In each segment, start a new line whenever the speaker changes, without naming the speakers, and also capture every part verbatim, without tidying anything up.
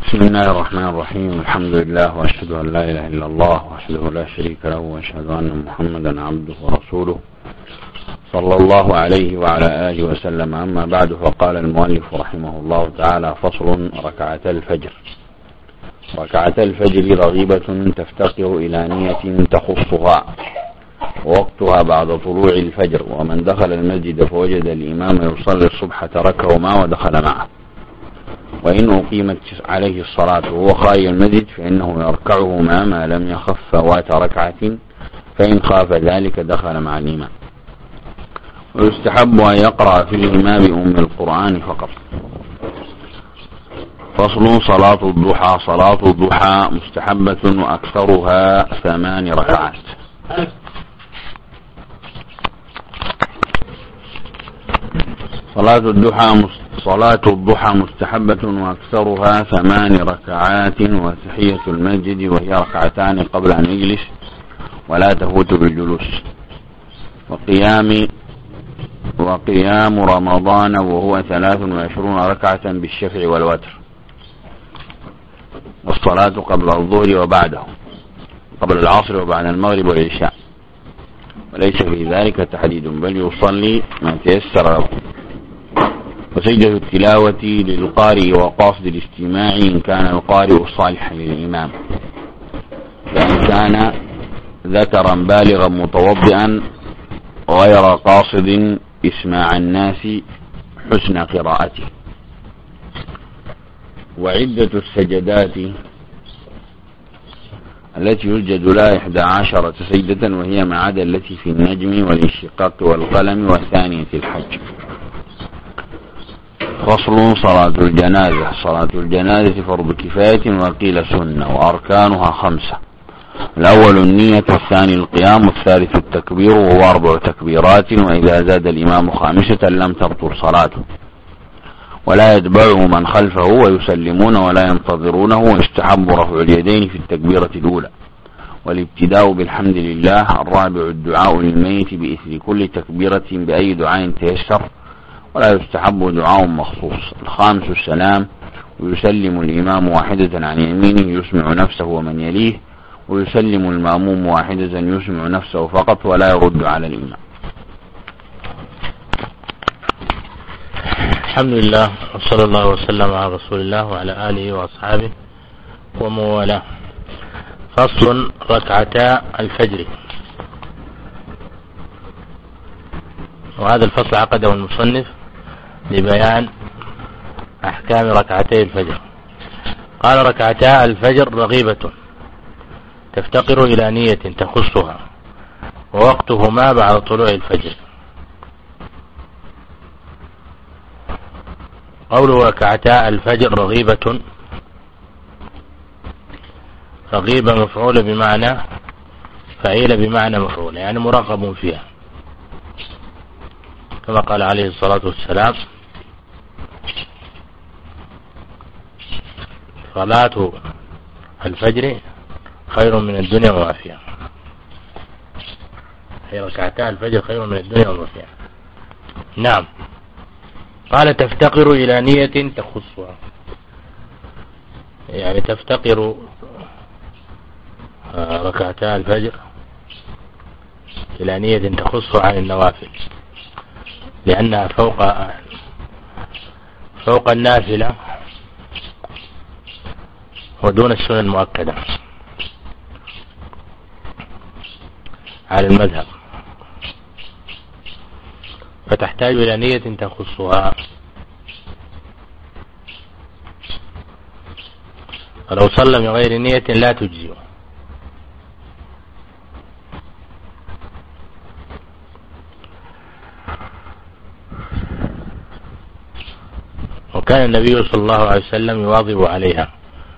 بسم الله الرحمن الرحيم. الحمد لله وأشهد أن لا إله إلا الله وحده لا شريك له وأشهد أن محمدا عبده ورسوله صلى الله عليه وعلى آله وسلم. أما بعد، فقال المؤلف رحمه الله تعالى: فصل: ركعتا الفجر. ركعتا الفجر رغيبة تفتقر إلى نية تخصها، ووقتها بعد طلوع الفجر. ومن دخل المسجد فوجد الإمام يصلي الصبح تركهما ودخل معه، وإن أقيمت عليه الصلاة وهو خارج المسجد فإنه يركعهما ما لم يخف فوات ركعة، فإن خاف ذلك دخل مع الإمام. ويستحب أن يقرأ فيهما بأم القرآن فقط. فصل: صلاة الضحى. صلاة الضحى مستحبة وأكثرها ثمان ركعات. صلاة الضحى صلاة الضحى مستحبة وأكثرها ثمان ركعات، وتحية المسجد وهي ركعتان قبل أن يجلس ولا تفوت بالجلوس. وقيام وقيام رمضان وهو ثلاث وعشرون ركعة بالشفع والوتر. والصلاة قبل الظهر وبعده، قبل العصر وبعد المغرب والعشاء، وليس في ذلك تحديد، بل يصلي ما تيسر له. وسجدة التلاوة للقارئ وقاصد الاستماع إن كان القارئ صالحا للإمام، فإن كان ذكرا بالغا متوضئا غير قاصد إسماع الناس حسن قراءته. وعدة السجدات التي يسجد لها إحدى عشرة سجدة، وهي ما عدا التي في النجم والانشقاق والقلم وثانية الحج. فصل: صلاة الجنازة. صلاة الجنازة فرض كفاية وقيل سنة، وأركانها خمسة: الأول النية، والثاني القيام، والثالث التكبير وهو أربع تكبيرات، وإذا زاد الإمام خامسة لم تبطل صلاته. ولا يتبعه من خلفه ويسلمون ولا ينتظرونه. ويستحب رفع اليدين في التكبيرة الأولى، والابتداء بالحمد لله. الرابع الدعاء للميت بإثر كل تكبيرة بأي دعاء تيسر، ولا يستحب دعاء مخصوص. الخامس السلام، ويسلم الإمام واحدة عن يمينه يسمع نفسه ومن يليه، ويسلم المأموم واحدة يسمع نفسه فقط ولا يرد على الإمام.
الحمد لله، وصلى الله وسلم على رسول الله وعلى آله وأصحابه ومن والاه. فصل: ركعتا الفجر. وهذا الفصل عقده المصنف لبيان أحكام ركعتي الفجر. قال: ركعتا الفجر رغيبة تفتقر إلى نية تخصها، ووقتهما بعد طلوع الفجر. قوله ركعتا الفجر رغيبة، رغيبة مفعول بمعنى فعيل بمعنى مفعول، يعني مرغب فيها، كما قال عليه الصلاة والسلام: صلاة الفجر خير من الدنيا وما فيها. هي ركعتا الفجر خير من الدنيا وما فيها. نعم. قال: تفتقر إلى نية تخصها، يعني تفتقر ركعتا الفجر إلى نية تخصها عن النوافل، لأنها فوق فوق النافلة ودون السنن المؤكدة على المذهب، فتحتاج إلى نية تخصها. ولو صلى من غير نية لا تجزئ. وكان النبي صلى الله عليه وسلم يواظب عليها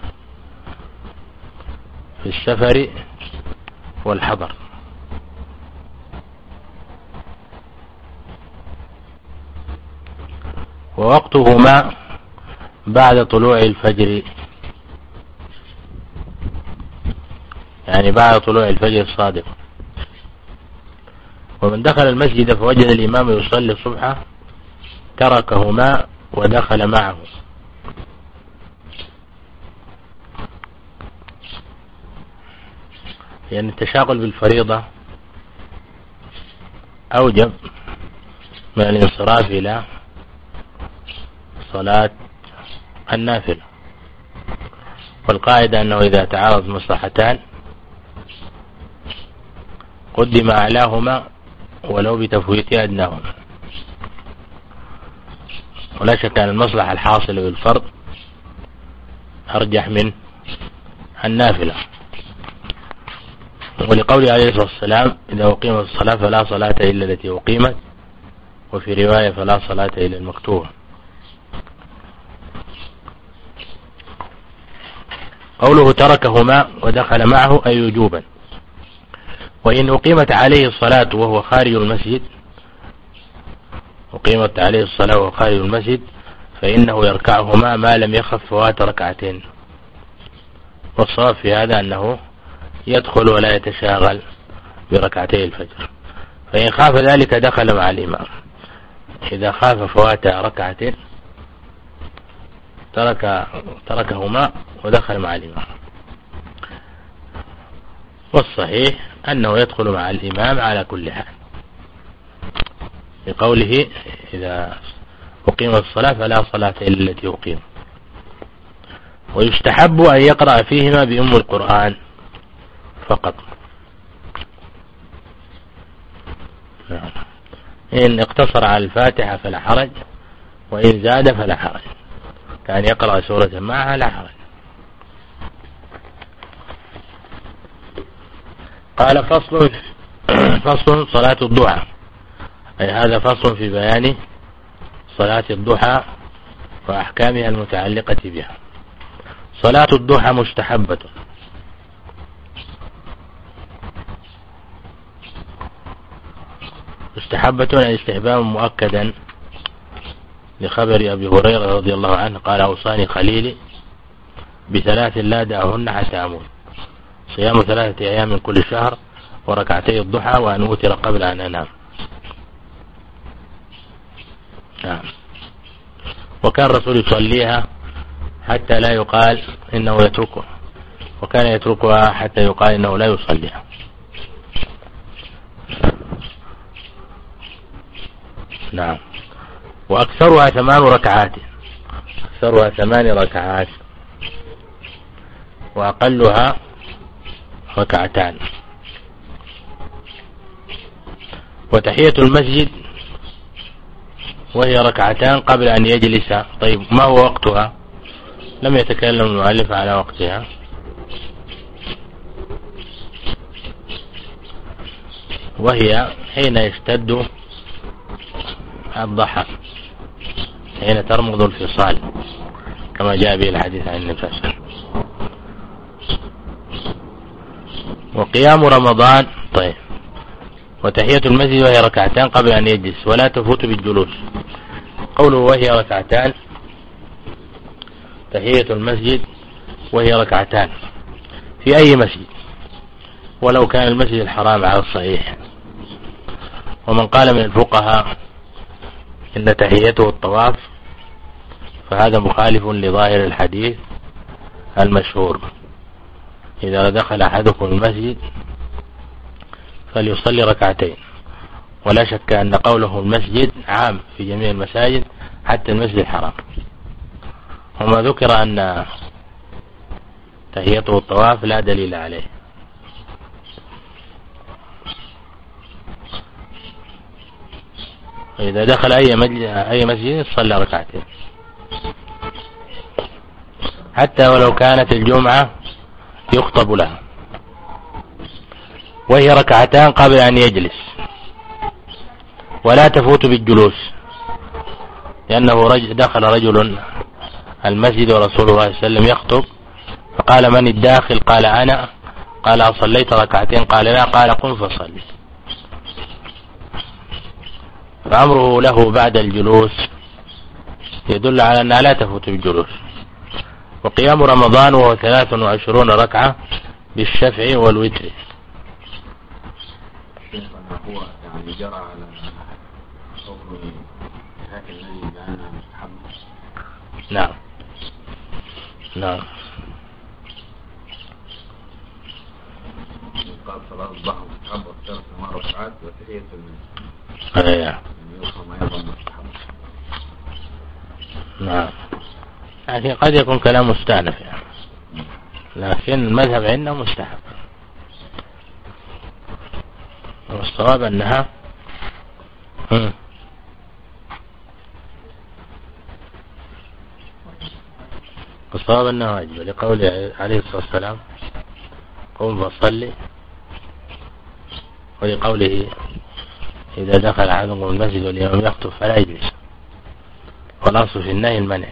في السفر والحضر. ووقتهما بعد طلوع الفجر، يعني بعد طلوع الفجر الصادق. ومن دخل المسجد فوجد الإمام يصلي الصبح تركهما ودخل معه، لأن التشاغل بالفريضة أوجب من الانصراف إلى صلاة النافلة. والقاعدة أنه إذا تعارض مصلحتان قدم أعلاهما ولو بتفويت أدناهما، ولا شك أن المصلحة الحاصلة بالفرض أرجح من النافلة، ولقوله عليه الصلاة والسلام إذا أقيمت الصلاة فلا صلاة إلا التي أقيمت، وفي رواية فلا صلاة إلا المكتوبة. قوله تركهما ودخل معه أي وجوبا. وإن أقيمت عليه الصلاة وهو خارج المسجد أقيمت عليه الصلاة وهو خارج المسجد فإنه يركعهما ما لم يخف فوات ركعتين. والصواب في هذا أنه يدخل ولا يتشاغل بركعتي الفجر، فإن خاف ذلك دخل مع الإمام. إذا خاف فوات ركعتين ترك تركهما ودخل مع الإمام. والصحيح أنه يدخل مع الإمام على كل حال، لقوله إذا أقيمت الصلاة فلا صلاة إلا التي أقيم. ويستحب أن يقرأ فيهما بأم القرآن فقط. إن اقتصر على الفاتحة فلا حرج، وإن زاد فلا حرج، كان يقرأ سورة معها لا حرج. قال فصل فصل صلاة الضحى، أي هذا فصل في بيان صلاة الضحى وأحكامها المتعلقة بها. صلاة الضحى مستحبة، مستحبة أي استحبابا مؤكدا، لخبر أبي هريرة رضي الله عنه قال أوصاني خليلي بثلاث لا دعهن حتى أموت: صيام ثلاثة أيام من كل شهر، وركعتي الضحى، وأن أوتر قبل أن أنام. نعم. وكان الرسول يصليها حتى لا يقال إنه يتركها، وكان يتركها حتى يقال إنه لا يصليها. نعم. وأكثرها ثمان ركعات، أكثرها ثمان ركعات، وأقلها ركعتان. وتحية المسجد وهي ركعتان قبل أن يجلس. طيب ما هو وقتها؟ لم يتكلم المؤلف على وقتها. وهي حين يشتد الضحى، حين ترمض الفصال، كما جاء به الحديث عن النبي صلى الله عليه وسلم. وقيام رمضان. طيب. وتحية المسجد وهي ركعتان قبل أن يجلس، ولا تفوت بالجلوس. قوله وهي ركعتان، تحية المسجد وهي ركعتان في أي مسجد، ولو كان المسجد الحرام على الصحيح. ومن قال من الفقهاء إن تحيته الطواف فهذا مخالف لظاهر الحديث المشهور: إذا دخل أحدكم المسجد فليصلي ركعتين. ولا شك أن قوله المسجد عام في جميع المساجد حتى المسجد الحرام. وما ذكر أن تحيته الطواف لا دليل عليه. إذا دخل أي مسجد أي مسجد صلى ركعتين، حتى ولو كانت الجمعة يخطب لها. وهي ركعتان قبل أن يجلس، ولا تفوت بالجلوس، لأنه رجل دخل رجل المسجد ورسول الله صلى الله عليه وسلم يخطب، فقال من الداخل؟ قال أنا. قال أصليت ركعتين؟ قال لا. قال قم فصلي. فأمره له بعد الجلوس يدل على أنها لا تفوت بالجلوس. وقيام رمضان وهو ثلاث وعشرون ركعة بالشفع والوتر.
هو يعني جرى على صبر هذا الذي جعلنا مستحب.
نعم نعم.
بعد صلاة الظهر مستحب والثالث ثمان ركعات وتحية المسجد.
أيوة.
يفهم أيضا مستحب.
نعم. لكن قد يكون كلام مستأنف يعني. لكن المذهب عندنا مستحب. والصواب أنها هم. الصواب أنها واجبة لقوله عليه الصلاة والسلام قم فصلي، ولقوله إذا دخل أحدكم المسجد والإمام يخطب فلا يجلس، والأصل في النهي المنع.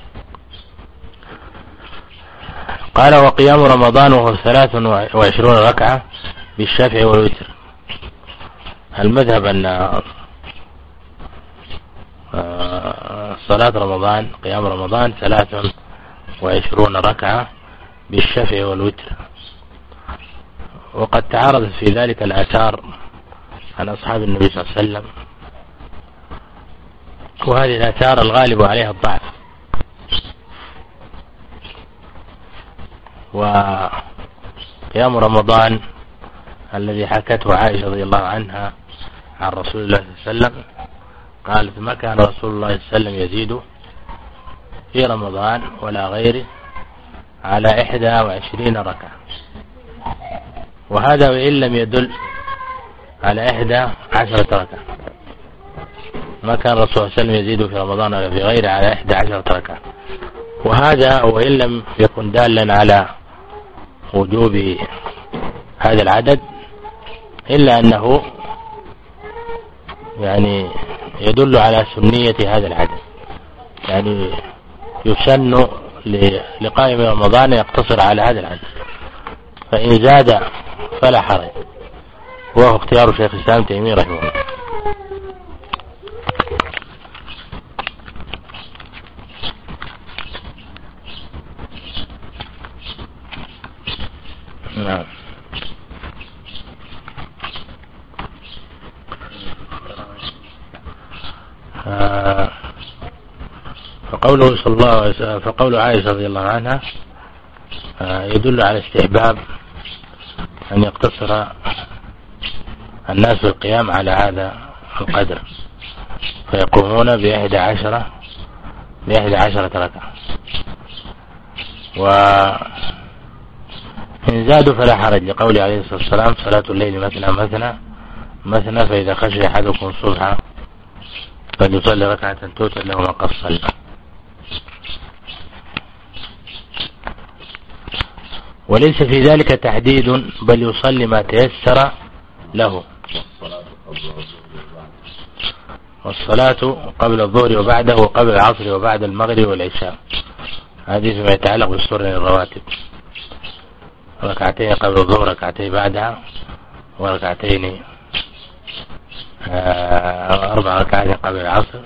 قال وقيام رمضان وهو ثلاث وعشرون ركعة بالشفع والوتر. المذهب أن صلاة رمضان قيام رمضان ثلاث وعشرون ركعة بالشفع والوتر، وقد تعارضت في ذلك الآثار عن أصحاب النبي صلى الله عليه وسلم، وهذه الآثار الغالب عليها الضعف. وقيام رمضان الذي حكته عائشة رضي الله عنها عن رسول الله صلى الله عليه وسلم قالت ما كان رسول الله صلى الله عليه وسلم يزيد في رمضان ولا غيره على إحدى وعشرين ركعة، وهذا وإن لم يدل على إحدى عشرة ركعة. ما كان الرسول صلى الله عليه وسلم يزيد في رمضان ولا في غيره على إحدى عشرة ركعة، وهذا وإن لم يكن دالا على وجوب هذا العدد إلا أنه يعني يدل على سنية هذا العدد، يعني يسن لقائم رمضان يقتصر على هذا العدد، فإن زاد فلا حرج، وهو اختيار شيخ الإسلام تيمية رحمه الله. نعم. آه فقوله صلى الله عليه وسلم فقول عائشة رضي الله عنها آه يدل على استحباب أن يقتصر الناس بالقيام على هذا القدر، فيقومون بإحدى عشرة بإحدى عشرة ركعة، وإن زادوا فلا حرج لقوله عليه الصلاة والسلام صلاة الليل مثنى مثنى مثنى فإذا خشي أحدكم الصبح فليصلي ركعة توتر له ما قد صلى. وليس في ذلك تحديد بل يصلي ما تيسر له، والصلاة قبل الظهر وبعده وقبل العصر وبعد المغرب والعشاء، هذه فيما يتعلق بالسنن الرواتب، ركعتين قبل الظهر ركعتين بعدها وركعتين أربع ركعات قبل العصر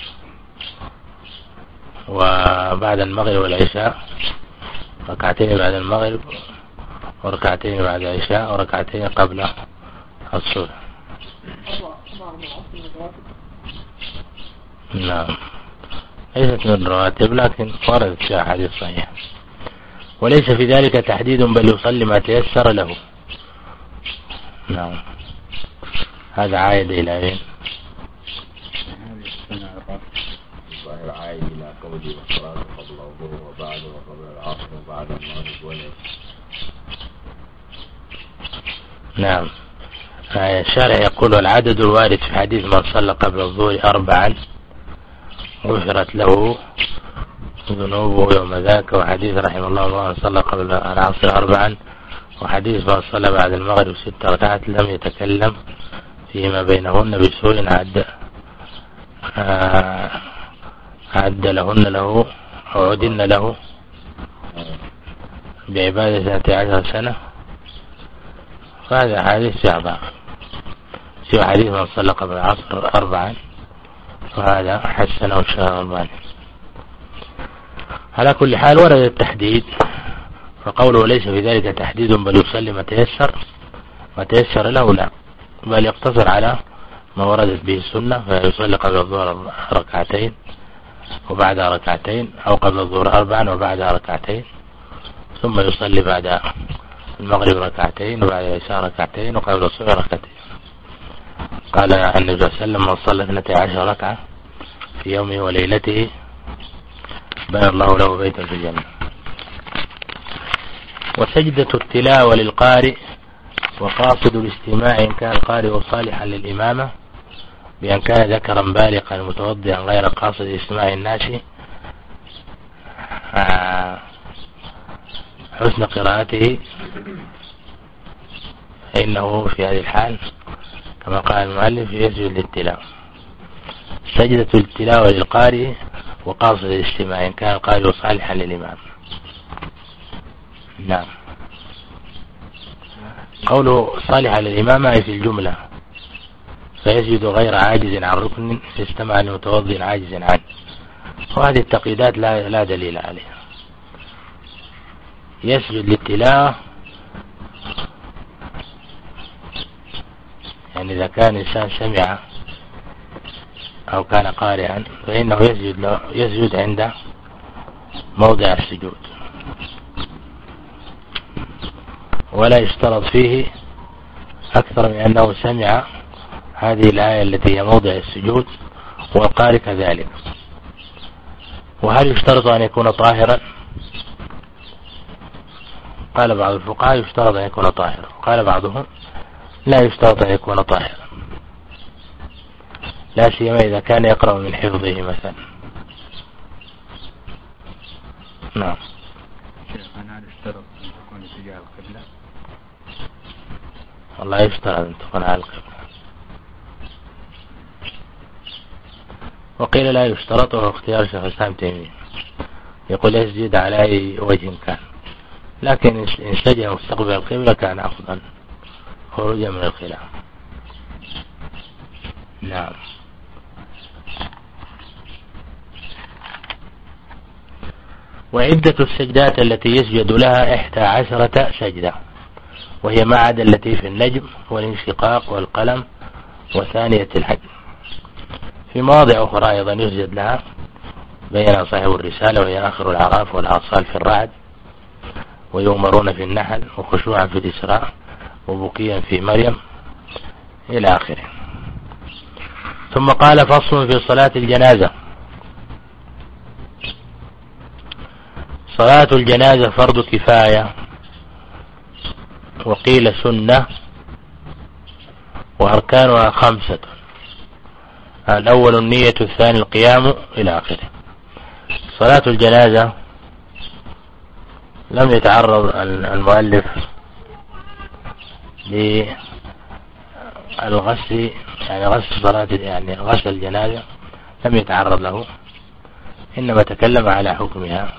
وبعد المغرب والعشاء ركعتين بعد المغرب وركعتين بعد العشاء وركعتين قبل الصبح. نعم، ليست من الرواتب لكن وردت فيها حديث صحيح. وليس في ذلك تحديد بل يصلي ما تيسر له. نعم، هذا عائد إلى أين؟
الظاهر عائد إلى قوله والصلاة قبل الظهر وبعد وقبل العصر وبعد المغرب والعشاء.
نعم. الشارع يقول العدد الوارد في حديث من صلى قبل الظهر أربعا غفرت له ذنوبه يوم ذاك، وحديث رحمه الله من صلى قبل العصر أربعا، وحديث من صلى بعد المغرب ست ركعات لم يتكلم فيما بينهن بسوء عد عد لهن له أو عدن له بعبادة ثلاثة عشر سنة. فهذا حديث شعبا سوى حديث من صلى قبل العصر أربعا، وهذا حسنه الشيخ الألباني. على كل حال ورد التحديد، فقوله ليس في ذلك تحديد بل يصلي ما تيسر ما تيسر له، لا، بل يقتصر على ما وردت به السنة، فيصلي قبل الظهر ركعتين وبعدها ركعتين، أو قبل الظهر أربعا وبعدها ركعتين، ثم يصلي بعد المغرب ركعتين وبعد العشاء ركعتين وقبل الصبح ركعتين. قال النبي صلى الله عليه وسلم: من صلى اثنتي عشر ركعة في يومه وليلته بنى الله له بيتا في الجنة. وسجدة التلاوة للقارئ وقاصد الاستماع إن كان القارئ صالحا للإمامة بأن كان ذكرا بالغا متوضئا غير قاصد استماع الناس حسن قراءته، فإنه في هذه الحال كما قال المؤلف يسجد للتلاوة. سجدة التلاوة للقارئ وقاصد الاستماع إن كان القارئ صالحا للإمام. نعم. قوله صالحا للإمام أي في الجملة، فيسجد غير عاجز عن ركن استمع لمتوضئ عاجز عنه، وهذه التقييدات لا, لا دليل عليها. يسجد للتلاوة يعني إذا كان إنسان سمع أو كان قارئا فإنه يسجد, يسجد عند موضع السجود، ولا يشترط فيه أكثر من أنه سمع هذه الآية التي هي موضع السجود والقارئ كذلك. وهل يشترط أن يكون طاهرا؟ قال بعض الفقهاء يشترط أن يكون طاهرا، قال بعضهم لا يشترط أن يكون طاهرا، لا سيما إذا كان يقرأ من حفظه مثلا. نعم.
هل يشترط أن تكون اتجاه القبلة؟
والله يشترط أن تكون على القبلة، وقيل لا يشترط، وهو اختيار شيخ الإسلام تيمية، يقول يسجد على أي وجه كان، لكن إن سجد مستقبل القبلة كان أفضل خروجا من الخلاف. نعم. وعدة السجدات التي يسجد لها إحدى عشرة سجدة، وهي ما عدا التي في النجم والانشقاق والقلم وثانية الحجم. في مواضع أخرى أيضا يسجد لها، بين صاحب الرسالة وهي آخر العراف والأصال في الرعد، ويؤمرون في النحل، وخشوعا في الإسراء، وبكيا في مريم، إلى آخره. ثم قال: فصل في صلاة الجنازة. صلاة الجنازة فرض كفاية، وقيل سنة، وأركانها خمسة: الأول النية، الثاني القيام، إلى آخره. صلاة الجنازة لم يتعرض المؤلف للغسل، يعني غسل صلاة يعني غسل الجنازة لم يتعرض له، إنما تكلم على حكمها.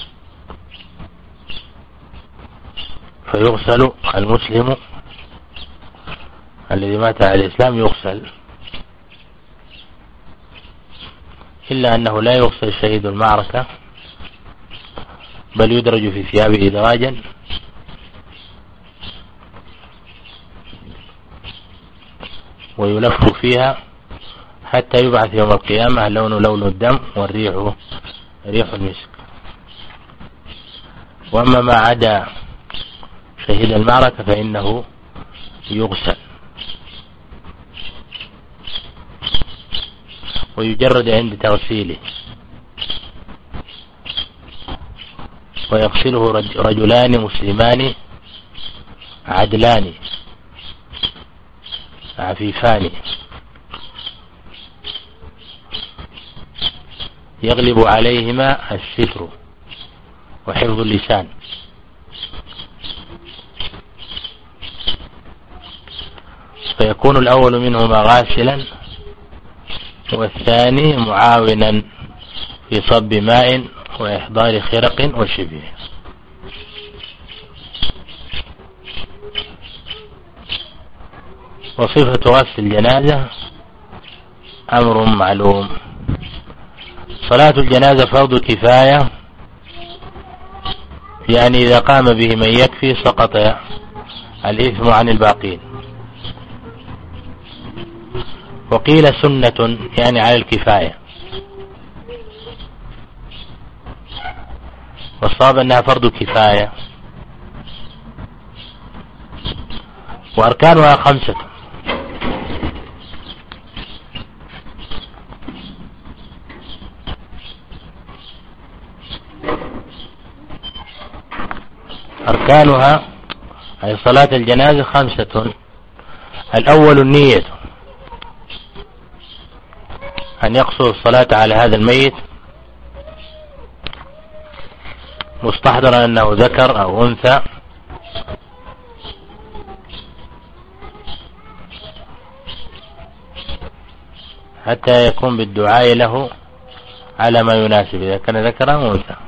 فيغسل المسلم الذي مات على الإسلام يغسل، إلا أنه لا يغسل شهيد المعركة، بل يدرج في ثيابه إدراجا ويلف فيها حتى يبعث يوم القيامة اللون لون الدم والريح ريح المسك. وأما ما عدا شهيد المعركة فإنه يغسل ويجرد عند تغسيله، ويغسله رجلان مسلمان عدلان عفيفان يغلب عليهما الستر وحفظ اللسان. فيكون الأول منهما غاسلا، والثاني معاونا في صب ماء وإحضار خرق وشبه. وصفة غسل الجنازة أمر معلوم. صلاة الجنازة فرض كفاية، يعني إذا قام به من يكفي سقط الإثم عن الباقين. وقيل سنة، يعني على الكفاية، والصواب أنها فرض كفاية، وأركانها خمسة. أركانها أي صلاة الجنازة خمسة. الأول النية، أن يقصر الصلاة على هذا الميت مستحضرا أنه ذكر أو أنثى، حتى يكون بالدعاء له على ما يناسب إذا كان ذكر أو أنثى.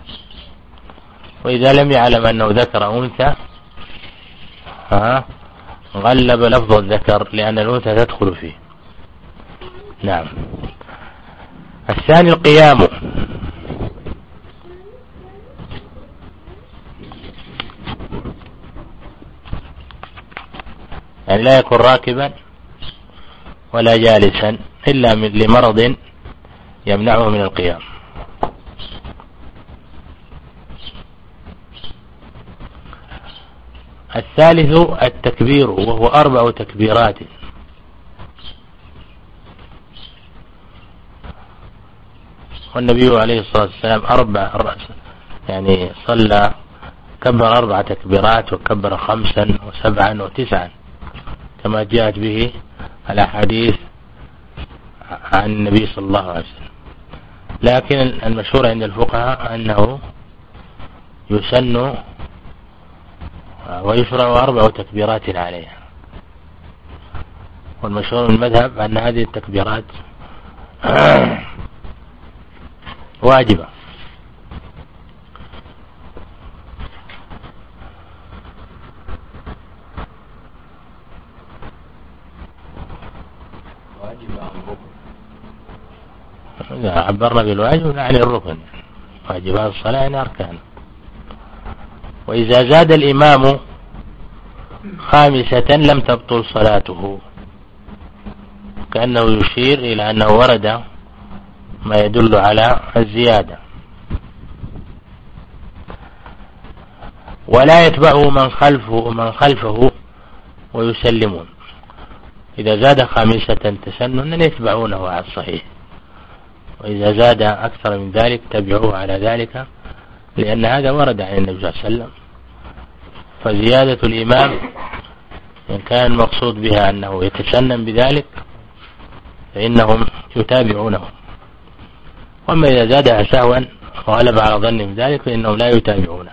وإذا لم يعلم أنه ذكر أو أنثى ها غلب لفظ الذكر لأن الأنثى تدخل فيه. نعم. الثاني القيام، يعني لا يكون راكبا ولا جالسا إلا لمرض يمنعه من القيام. الثالث التكبير، وهو أربع تكبيرات. والنبي عليه الصلاة والسلام أربع يعني صلى كبر أربع تكبيرات وكبر خمسا وسبعا وتسعا كما جاءت به الأحاديث عن النبي صلى الله عليه وسلم. لكن المشهور عند الفقهاء أنه يسن ويشرع أربع تكبيرات عليها، والمشهور من المذهب أن هذه التكبيرات واجبة. إذا عبرنا بالواجب يعني الركن، واجبات الصلاة يعني أركان. وإذا زاد الإمام خامسة لم تبطل صلاته، كأنه يشير إلى أنه ورد ما يدل على الزيادة. ولا يتبعه من خلفه من خلفه ويسلمون. إذا زاد خامسة تسننا يتبعونه على الصحيح، وإذا زاد أكثر من ذلك تبعوه على ذلك، لأن هذا ورد عن النبي صلى الله عليه وسلم. فزيادة الإمام إن كان المقصود بها أنه يتسنن بذلك فإنهم يتابعونه، وأما إذا زادها سهوا وغلب على ظن بذلك فإنهم لا يتابعونه.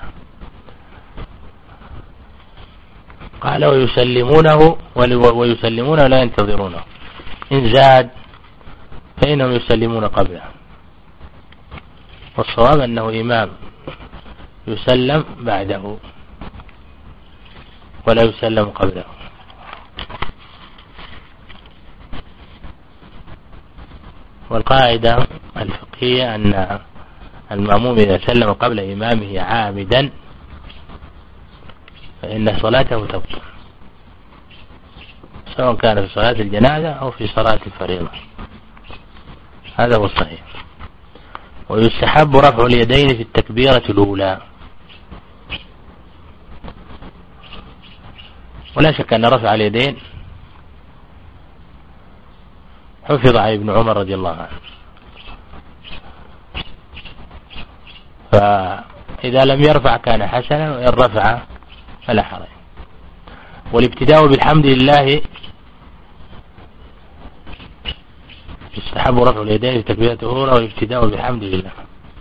قال ويسلمونه ويسلمونه لا ينتظرونه. إن زاد فإنهم يسلمون قبله، والصواب أنه إمام يسلم بعده ولا يسلم قبله. والقاعدة الفقهية أن المأموم إذا سلم قبل إمامه عامدا فإن صلاته تبطل، سواء كان في صلاة الجنازة أو في صلاة الفريضة. هذا هو الصحيح. ويستحب رفع اليدين في التكبيرة الأولى، ولا شك أن رفع اليدين حفظ عن ابن عمر رضي الله عنه، فإذا لم يرفع كان حسنا، وإن رفع فلا حرج. والابتداء بالحمد لله يستحب رفع اليدين في تكبيرة الأولى والابتداء بالحمد لله.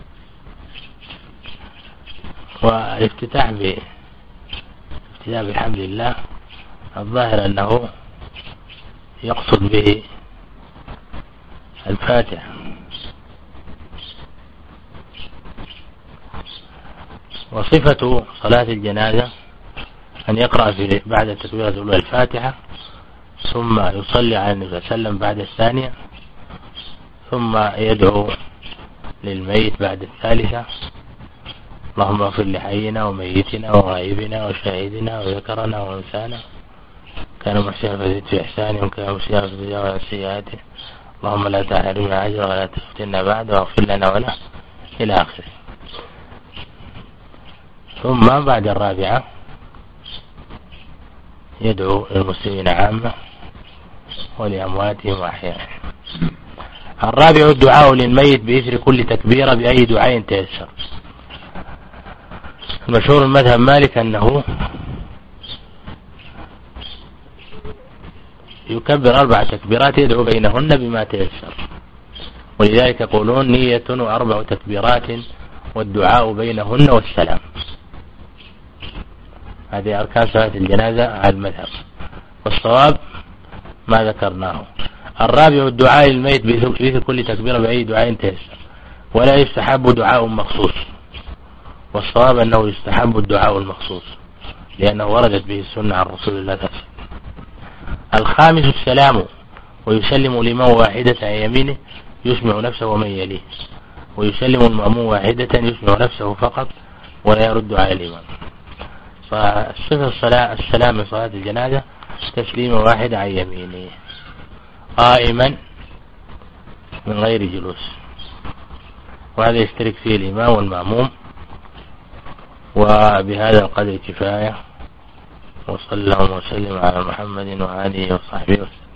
والافتتاح بالابتداء بالحمد لله الظاهر أنه يقصد به الفاتحة. وصفة صلاة الجنازة أن يقرأ في بعد التكبيرة الأولى الفاتحة، ثم يصلي على النبي صلى الله عليه وسلم بعد الثانية، ثم يدعو للميت بعد الثالثة: اللهم اغفر لحينا وميتنا وغائبنا وشاهدنا وذكرنا وانسانا، كان محسنا فزد في إحسانه وكان مسيئا فزد في سيئاته، اللهم لا تحرمنا أجر ولا تفتنا بعد واغفر لنا وله إلى آخره. ثم بعد الرابعة يدعو للمسلمين عامة ولأمواتهم وأحيائهم. الرابع الدعاء للميت بإثر كل تكبيرة بأي دعاء تيسر. المشهور المذهب مالك أنه يكبر أربع تكبيرات يدعو بينهن بما تيسر، ولذلك يقولون نية وأربع تكبيرات والدعاء بينهن والسلام. هذه أركان صلاة الجنازة على المذهب، والصواب ما ذكرناه. الرابع الدعاء للميت بإثر كل تكبيرة بأي دعاء تيسر، ولا يستحب دعاء مخصوص، والصواب أنه يستحب الدعاء المخصوص لأنه وردت به السنة عن رسول الله صلى الله عليه وسلم. الخامس السلام، ويسلم الإمام واحدة عن يمينه يسمع نفسه ومن يليه، ويسلم المأموم واحدة يسمع نفسه فقط ولا يرد على الإمام. فالصفة الصلاة السلام من صلاة الجنازة تسليم واحد عن يمينه قائما من غير جلوس، وهذا يشترك فيه الإمام والمأموم. وبهذا القدر كفاية، وصلى الله وسلم على محمد وآله وصحبه وسلم.